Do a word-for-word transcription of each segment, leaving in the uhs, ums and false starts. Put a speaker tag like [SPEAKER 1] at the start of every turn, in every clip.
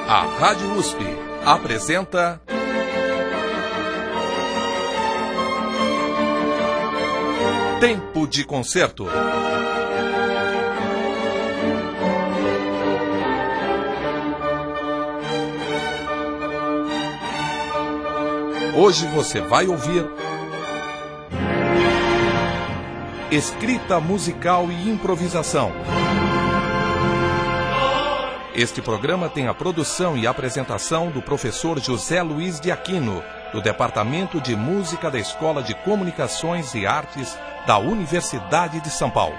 [SPEAKER 1] A Rádio U S P apresenta Tempo de Concerto. Hoje você vai ouvir escrita musical e improvisação. Este programa tem a produção e apresentação do professor José Luiz de Aquino, do Departamento de Música da Escola de Comunicações e Artes da Universidade de São Paulo.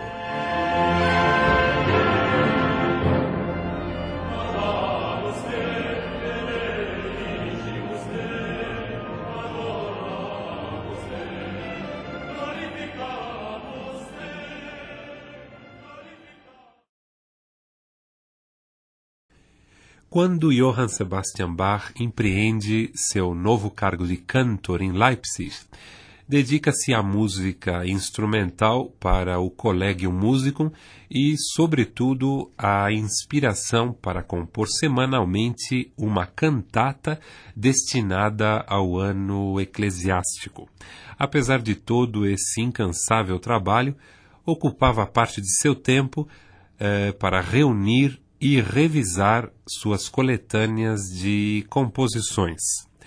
[SPEAKER 2] Quando Johann Sebastian Bach empreende seu novo cargo de cantor em Leipzig, dedica-se à música instrumental para o Collegium Musicum e, sobretudo, à inspiração para compor semanalmente uma cantata destinada ao ano eclesiástico. Apesar de todo esse incansável trabalho, ocupava parte de seu tempo eh, para reunir e revisar suas coletâneas de composições.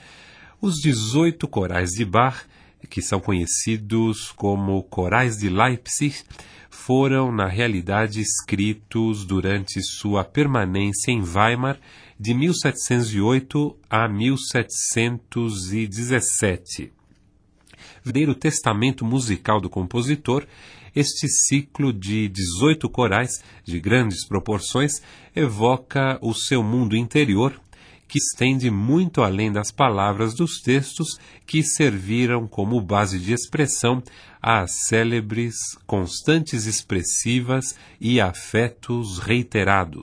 [SPEAKER 2] Os dezoito corais de Bach, que são conhecidos como Corais de Leipzig, foram, na realidade, escritos durante sua permanência em Weimar de mil setecentos e oito a mil setecentos e dezessete. Verdadeiro testamento musical do compositor, este ciclo de dezoito corais de grandes proporções evoca o seu mundo interior, que estende muito além das palavras dos textos que serviram como base de expressão às célebres constantes expressivas e afetos reiterados.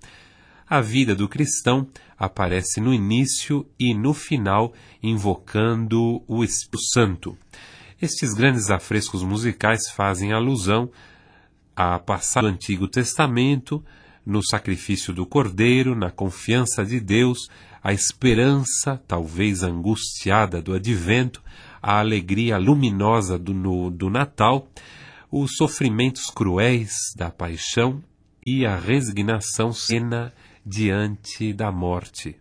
[SPEAKER 2] A vida do cristão aparece no início e no final invocando o Espírito Santo. Estes grandes afrescos musicais fazem alusão à passagem do Antigo Testamento, no sacrifício do Cordeiro, na confiança de Deus, a esperança, talvez angustiada, do Advento, a alegria luminosa do, no, do Natal, os sofrimentos cruéis da paixão e a resignação serena diante da morte.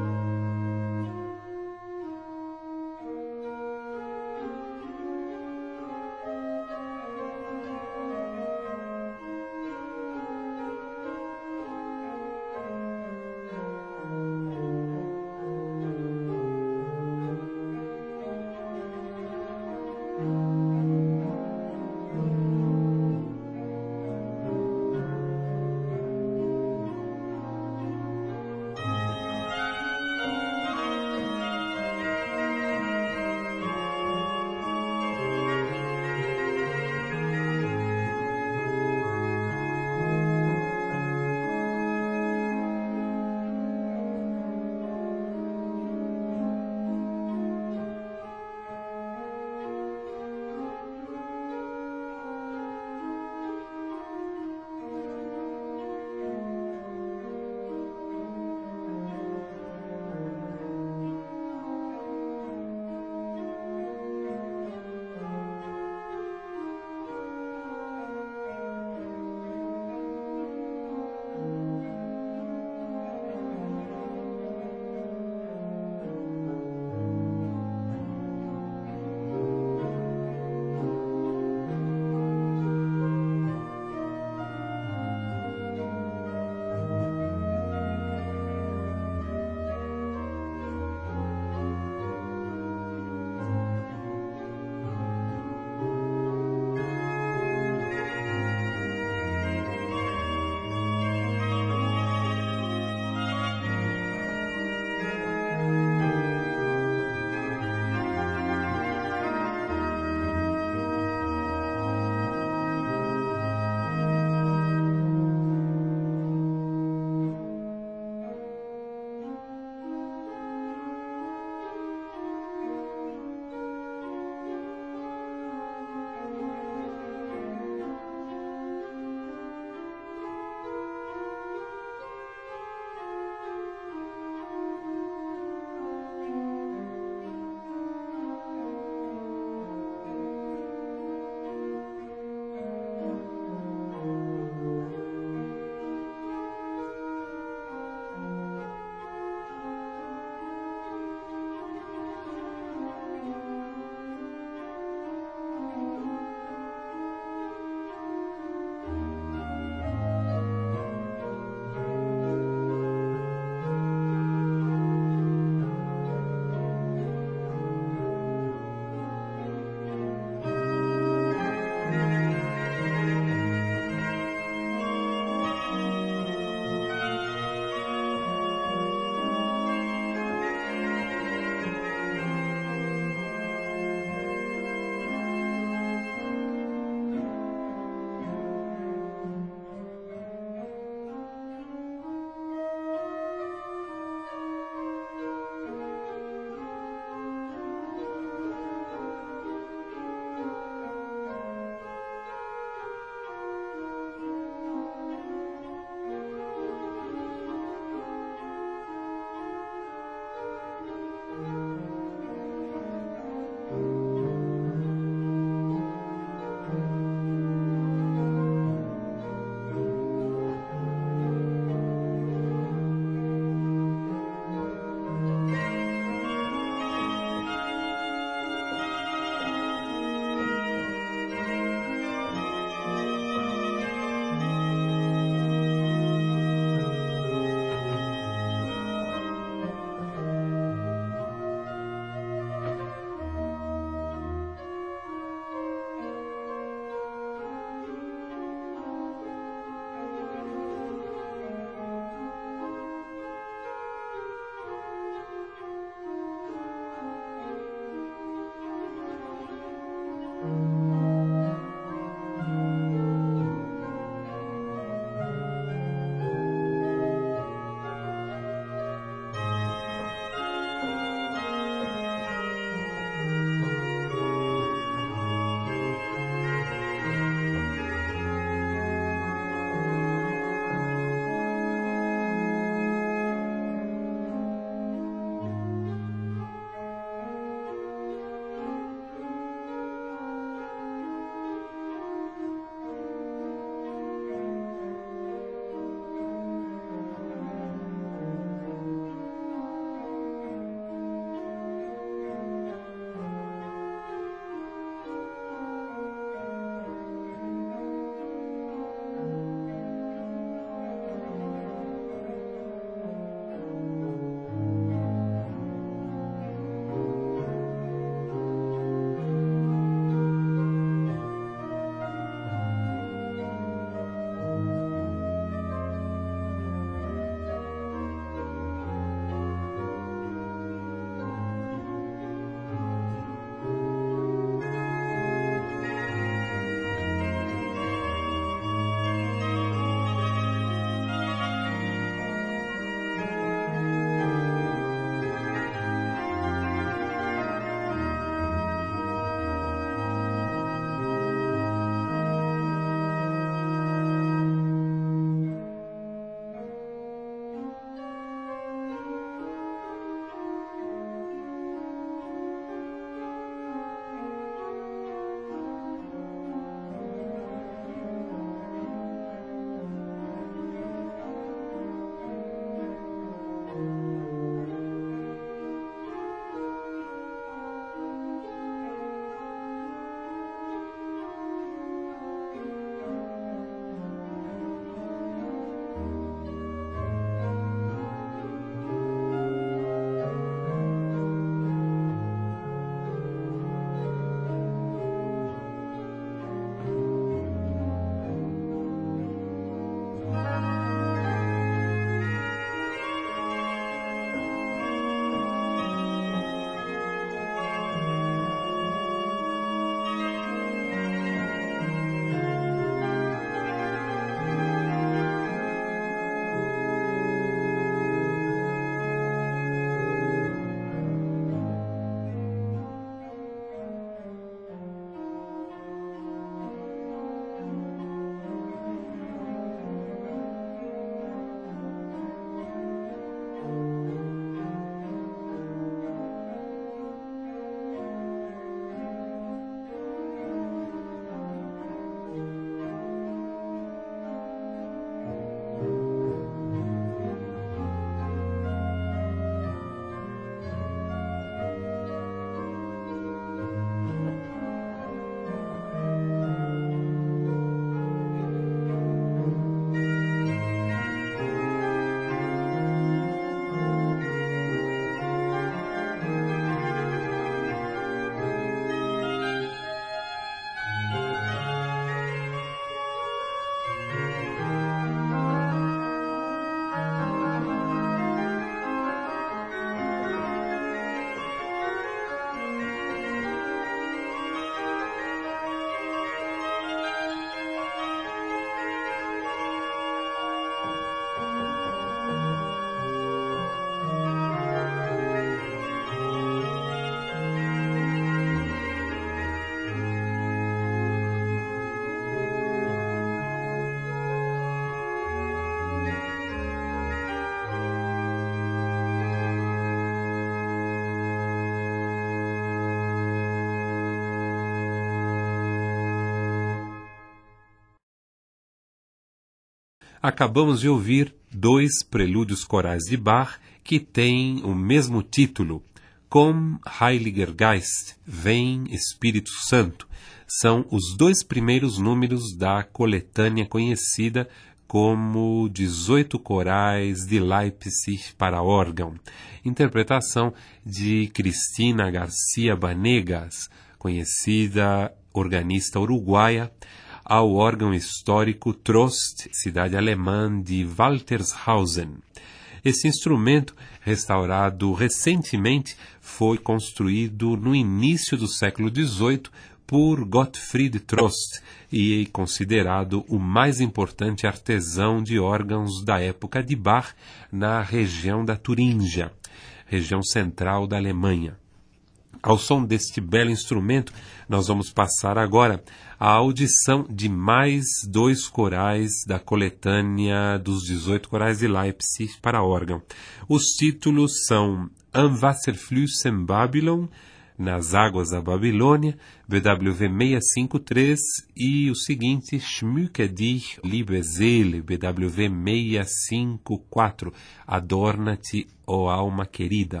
[SPEAKER 2] Acabamos de ouvir dois prelúdios corais de Bach que têm o mesmo título, Komm, Heiliger Geist, Vem, Espírito Santo. São os dois primeiros números da coletânea conhecida como dezoito Corais de Leipzig para órgão, interpretação de Cristina Garcia Banegas, conhecida organista uruguaia, ao órgão histórico Trost, cidade alemã de Waltershausen. Esse instrumento, restaurado recentemente, foi construído no início do século dezoito por Gottfried Trost e considerado o mais importante artesão de órgãos da época de Bach na região da Turíngia, região central da Alemanha. Ao som deste belo instrumento, nós vamos passar agora a audição de mais dois corais da coletânea dos dezoito Corais de Leipzig para órgão. Os títulos são Am Wasserflüssen Babylon, Nas Águas da Babilônia, B W V seiscentos e cinquenta e três, e o seguinte, Schmücke dich, liebe Seele, B W V seiscentos e cinquenta e quatro, Adorna-te, ó alma querida.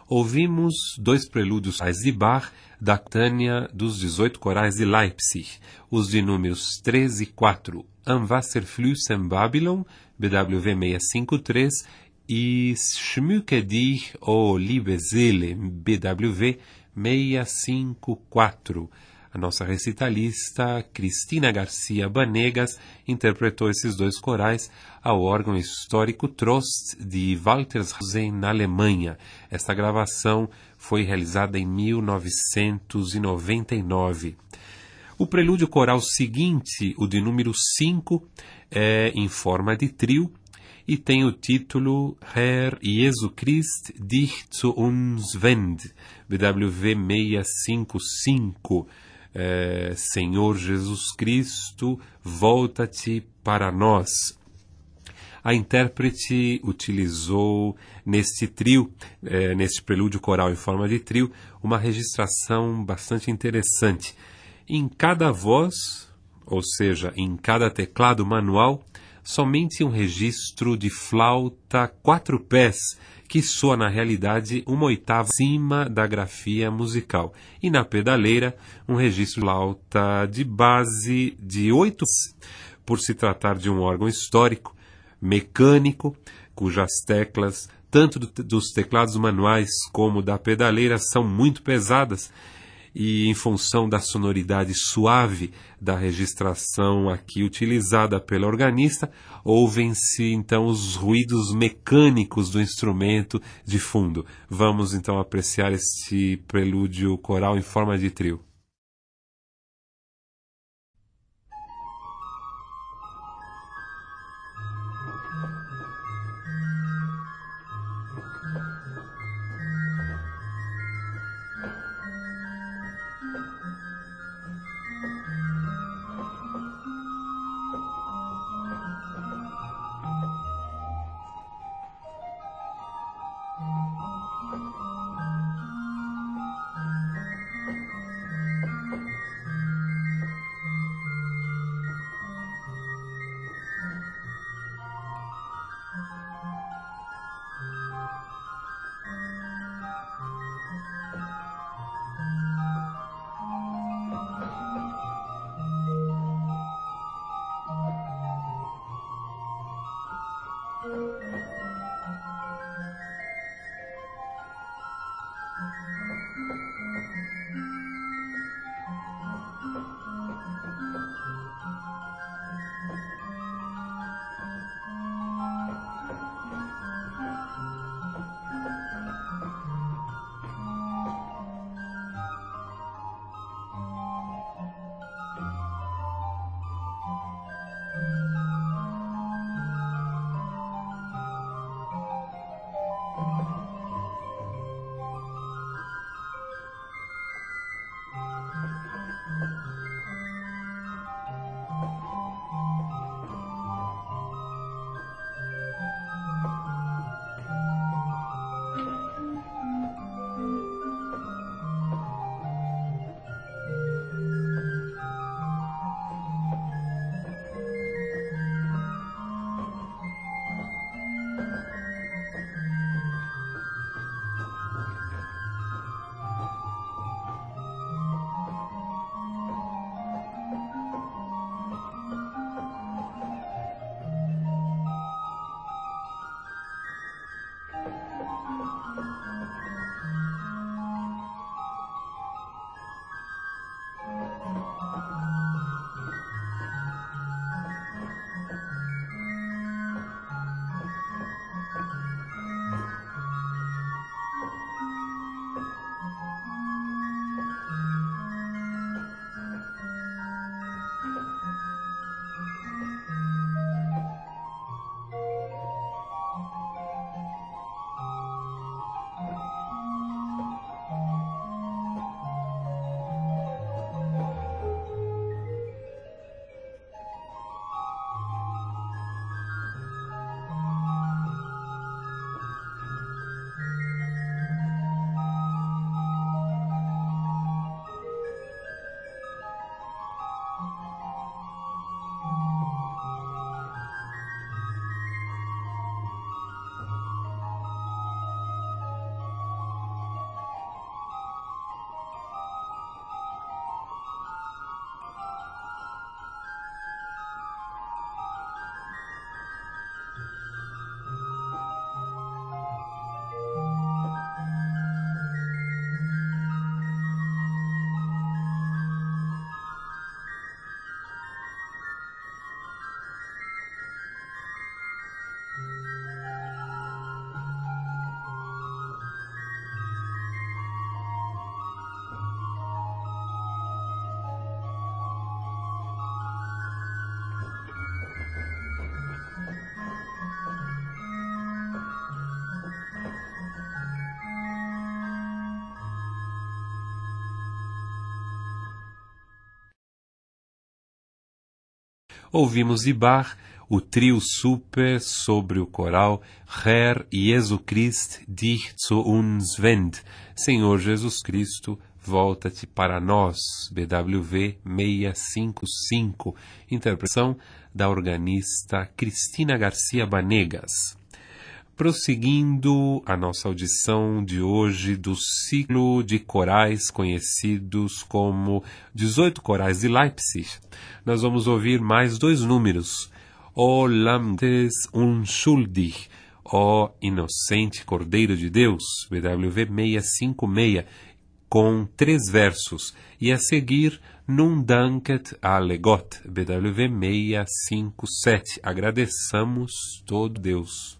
[SPEAKER 2] Ouvimos dois prelúdios de Bach da coletânea dos dezoito corais de Leipzig, os de números três e quatro, Am Wasserflüssen Babylon, B W V seiscentos e cinquenta e três, e Schmücke dich, o liebe Seele, B W V seiscentos e cinquenta e quatro. A nossa recitalista, Cristina Garcia Banegas, interpretou esses dois corais ao órgão histórico Trost de Waltershausen, na Alemanha. Esta gravação foi realizada em mil novecentos e noventa e nove. O prelúdio coral seguinte, o de número cinco, é em forma de trio e tem o título Herr Jesu Christ dich zu uns wend, B W V seiscentos e cinquenta e cinco. É, Senhor Jesus Cristo, volta-te para nós. A intérprete utilizou neste trio, é, neste prelúdio coral em forma de trio, uma registração bastante interessante. Em cada voz, ou seja, em cada teclado manual, somente um registro de flauta quatro pés, que soa na realidade uma oitava acima da grafia musical, e na pedaleira um registro de flauta de base de oito pés, por se tratar de um órgão histórico, mecânico, cujas teclas, tanto do, dos teclados manuais como da pedaleira, são muito pesadas, e em função da sonoridade suave da registração aqui utilizada pela organista, ouvem-se então os ruídos mecânicos do instrumento de fundo. Vamos então apreciar este prelúdio coral em forma de trio. Ouvimos de Bach o trio super sobre o coral Herr Jesu Christ dich zu uns wend. Senhor Jesus Cristo, volta-te para nós. B W V seiscentos e cinquenta e cinco. Interpretação da organista Cristina Garcia Banegas. Prosseguindo a nossa audição de hoje do ciclo de corais conhecidos como dezoito Corais de Leipzig, nós vamos ouvir mais dois números. O Lamdes Unschuldig, ó Inocente Cordeiro de Deus, B W V seiscentos e cinquenta e seis, com três versos, e a seguir Nun danket alle Gott, B W V seiscentos e cinquenta e sete, agradeçamos todo Deus.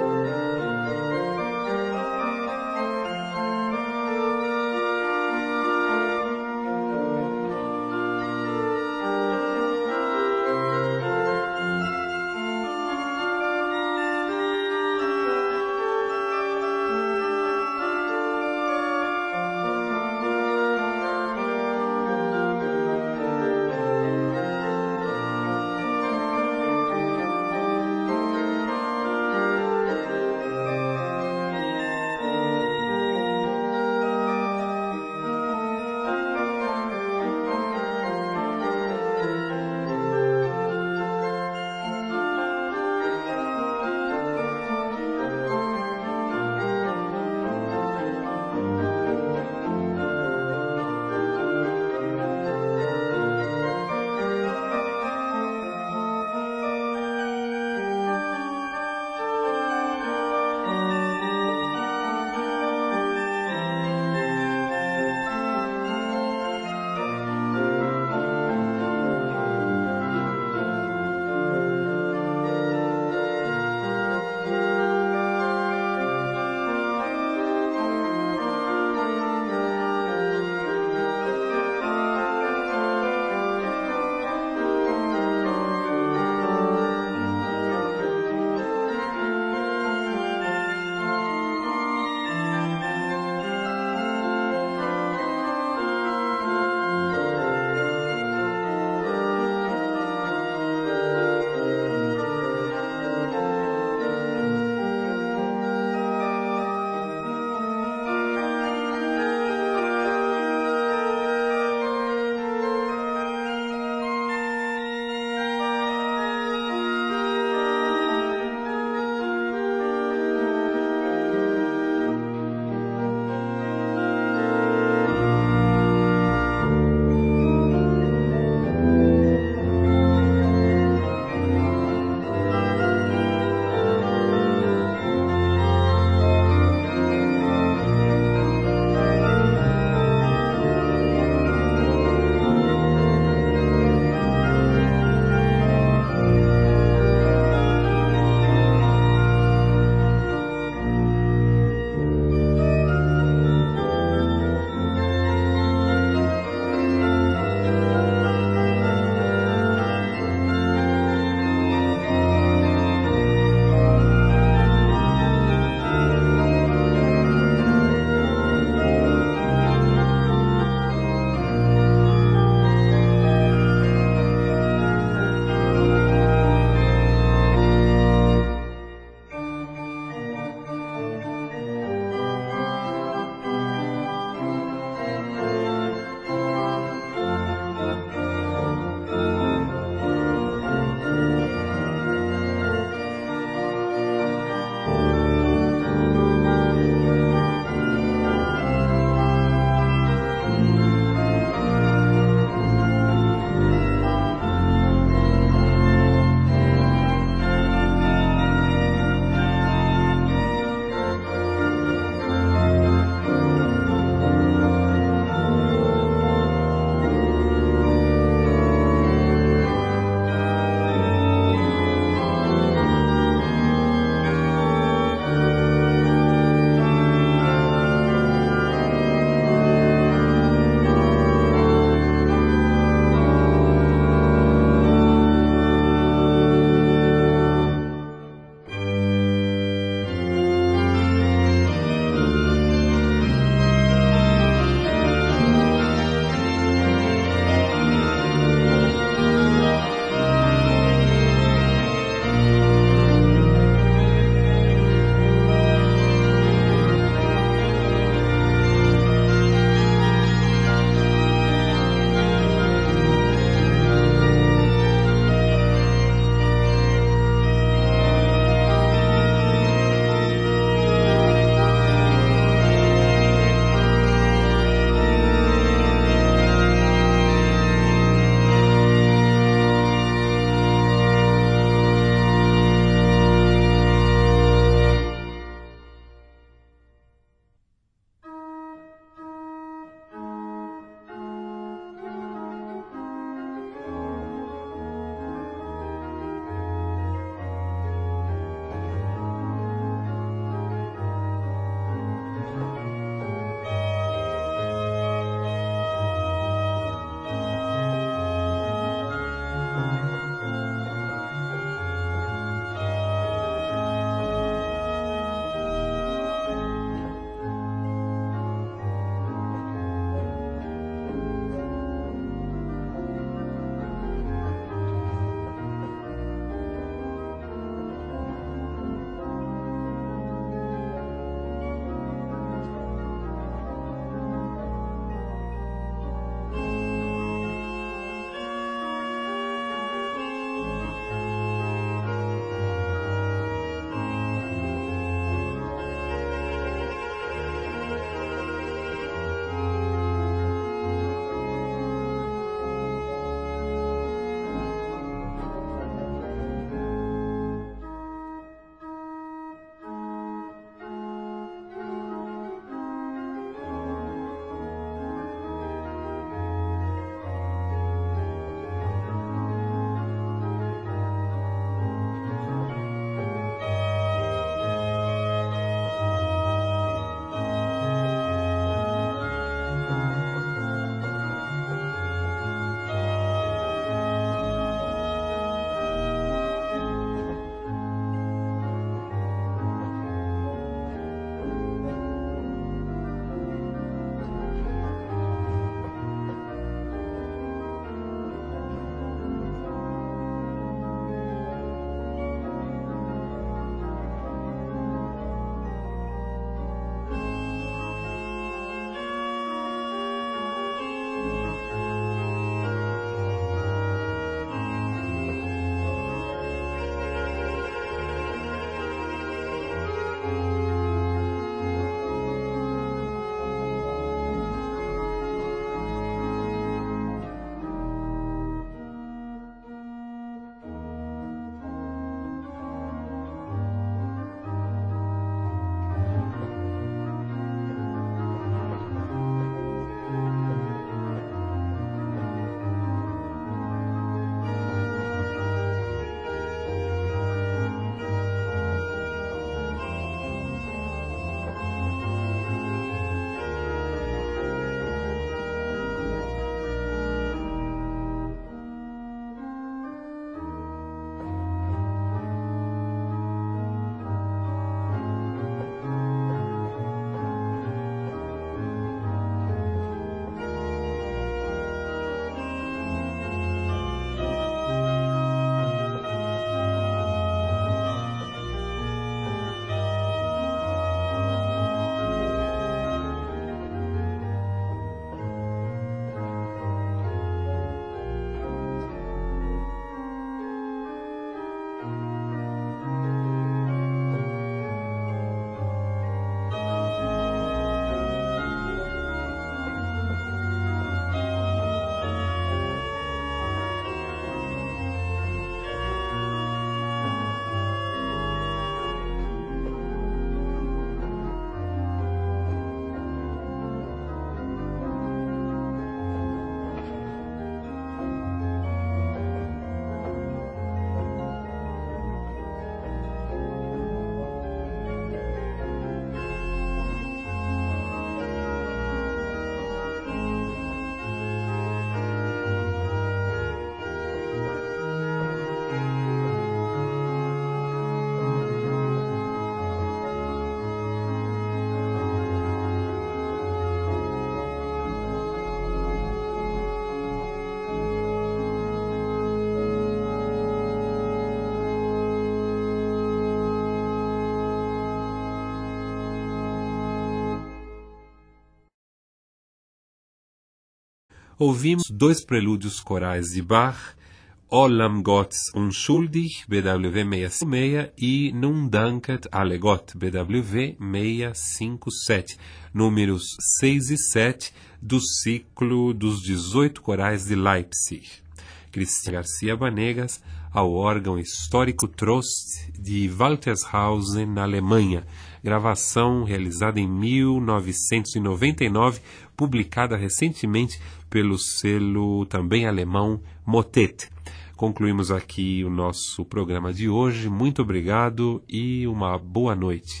[SPEAKER 2] Ouvimos dois prelúdios corais de Bach, Olam Gott's Unschuldig, B W V seiscentos e cinquenta e seis, e Nun danket alle Gott, B W V seiscentos e cinquenta e sete, números seis e sete do ciclo dos dezoito corais de Leipzig. Cristian Garcia Banegas, ao órgão histórico Trost de Waltershausen, na Alemanha. Gravação realizada em mil novecentos e noventa e nove, publicada recentemente pelo selo também alemão Motet. Concluímos aqui o nosso programa de hoje. Muito obrigado e uma boa noite.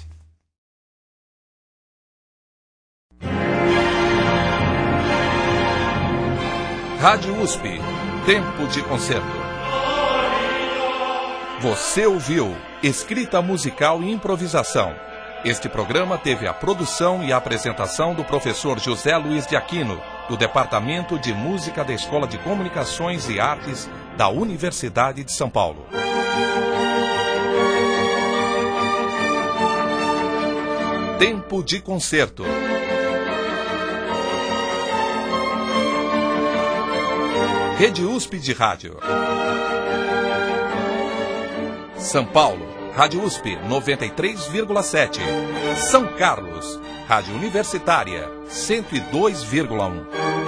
[SPEAKER 1] Rádio U S P, Tempo de Concerto. Você ouviu Escrita Musical e Improvisação. Este programa teve a produção e a apresentação do professor José Luiz de Aquino, do Departamento de Música da Escola de Comunicações e Artes da Universidade de São Paulo. Tempo de Concerto. Rede U S P de Rádio. São Paulo, Rádio U S P noventa e três vírgula sete. São Carlos, Rádio Universitária cento e dois vírgula um.